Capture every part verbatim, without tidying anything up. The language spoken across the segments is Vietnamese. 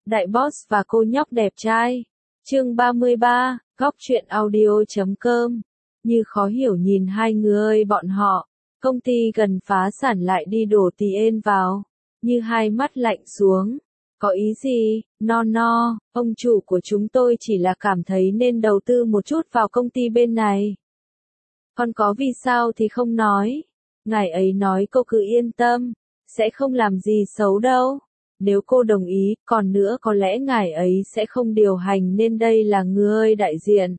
Đại boss và cô nhóc đẹp trai. Chương ba mươi ba, góc truyện audio chấm com. Như khó hiểu nhìn hai người bọn họ, công ty gần phá sản lại đi đổ tiền vào, như hai mắt lạnh xuống. Có ý gì? No no, ông chủ của chúng tôi chỉ là cảm thấy nên đầu tư một chút vào công ty bên này. Còn có vì sao thì không nói. Ngài ấy nói cô cứ yên tâm, sẽ không làm gì xấu đâu. Nếu cô đồng ý, còn nữa có lẽ ngài ấy sẽ không điều hành nên đây là người đại diện.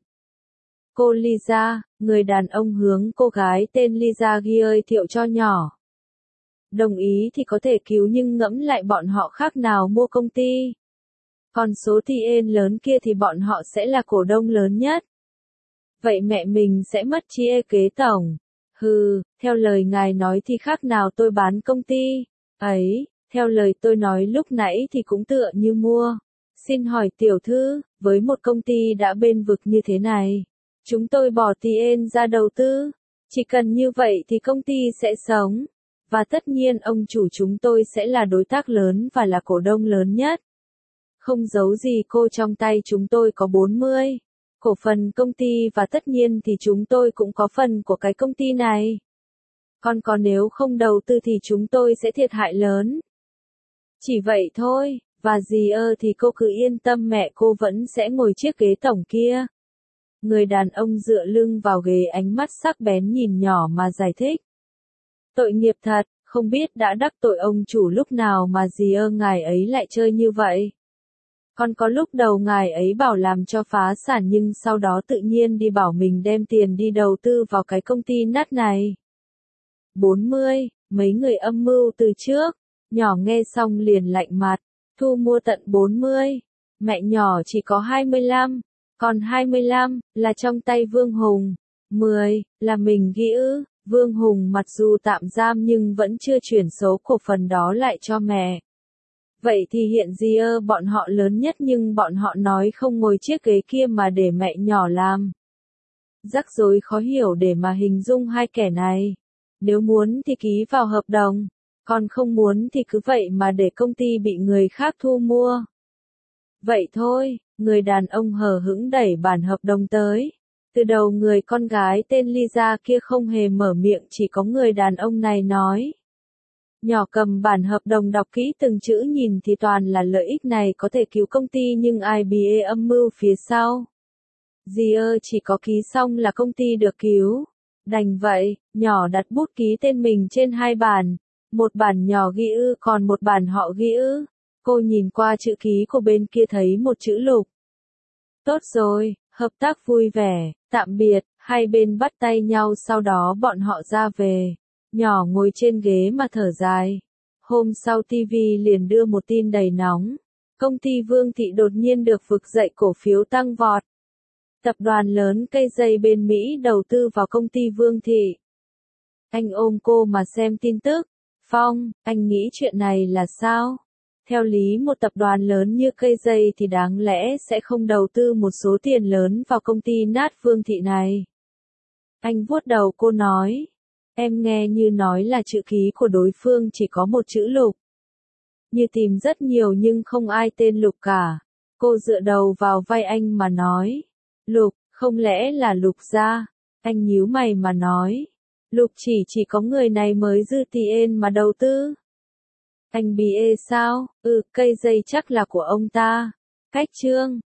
Cô Lisa, người đàn ông hướng cô gái tên Lisa giới thiệu cho nhỏ. Đồng ý thì có thể cứu nhưng ngẫm lại bọn họ khác nào mua công ty. Còn số tiền lớn kia thì bọn họ sẽ là cổ đông lớn nhất. Vậy mẹ mình sẽ mất chia kế tổng. Hừ, theo lời ngài nói thì khác nào tôi bán công ty. Ấy, theo lời tôi nói lúc nãy thì cũng tựa như mua. Xin hỏi tiểu thư, với một công ty đã bền vực như thế này, chúng tôi bỏ tiền ra đầu tư. Chỉ cần như vậy thì công ty sẽ sống. Và tất nhiên ông chủ chúng tôi sẽ là đối tác lớn và là cổ đông lớn nhất. Không giấu gì cô, trong tay chúng tôi có bốn mươi cổ phần công ty và tất nhiên thì chúng tôi cũng có phần của cái công ty này. Còn còn nếu không đầu tư thì chúng tôi sẽ thiệt hại lớn. Chỉ vậy thôi, và dì ơ thì cô cứ yên tâm, mẹ cô vẫn sẽ ngồi chiếc ghế tổng kia. Người đàn ông dựa lưng vào ghế, ánh mắt sắc bén nhìn nhỏ mà giải thích. Tội nghiệp thật, không biết đã đắc tội ông chủ lúc nào mà dì ơ ngài ấy lại chơi như vậy. Còn có lúc đầu ngài ấy bảo làm cho phá sản nhưng sau đó tự nhiên đi bảo mình đem tiền đi đầu tư vào cái công ty nát này. bốn mươi, mấy người âm mưu từ trước. Nhỏ nghe xong liền lạnh mặt. Thu mua tận bốn mươi. Mẹ nhỏ chỉ có hai mươi lăm. Còn hai mươi lăm là trong tay Vương Hùng. mười là mình ghi ư. Vương Hùng mặc dù tạm giam nhưng vẫn chưa chuyển số cổ phần đó lại cho mẹ. Vậy thì hiện giờ bọn họ lớn nhất nhưng bọn họ nói không ngồi chiếc ghế kia mà để mẹ nhỏ làm. Rắc rối khó hiểu để mà hình dung hai kẻ này. Nếu muốn thì ký vào hợp đồng, còn không muốn thì cứ vậy mà để công ty bị người khác thu mua. Vậy thôi, người đàn ông hờ hững đẩy bản hợp đồng tới. Từ đầu người con gái tên Lisa kia không hề mở miệng, chỉ có người đàn ông này nói. Nhỏ cầm bản hợp đồng đọc kỹ từng chữ, nhìn thì toàn là lợi ích này có thể cứu công ty nhưng ai bìa âm mưu phía sau. Dì ơ chỉ có ký xong là công ty được cứu. Đành vậy, nhỏ đặt bút ký tên mình trên hai bản. Một bản nhỏ ghi ư còn một bản họ ghi ư. Cô nhìn qua chữ ký của bên kia thấy một chữ Lục. Tốt rồi, hợp tác vui vẻ, tạm biệt, hai bên bắt tay nhau sau đó bọn họ ra về. Nhỏ ngồi trên ghế mà thở dài. Hôm sau ti vi liền đưa một tin đầy nóng. Công ty Vương Thị đột nhiên được vực dậy, cổ phiếu tăng vọt. Tập đoàn lớn cây dây bên Mỹ đầu tư vào công ty Vương Thị. Anh ôm cô mà xem tin tức. Phong, anh nghĩ chuyện này là sao? Theo lý một tập đoàn lớn như cây dây thì đáng lẽ sẽ không đầu tư một số tiền lớn vào công ty nát Vương Thị này. Anh vuốt đầu cô nói. Em nghe như nói là chữ ký của đối phương chỉ có một chữ Lục. Như tìm rất nhiều nhưng không ai tên Lục cả. Cô dựa đầu vào vai anh mà nói. Lục, không lẽ là Lục gia? Anh nhíu mày mà nói. Lục chỉ chỉ có người này mới dư tiền mà đầu tư. Anh bìa sao? Ừ, cây dây chắc là của ông ta. Cách chương.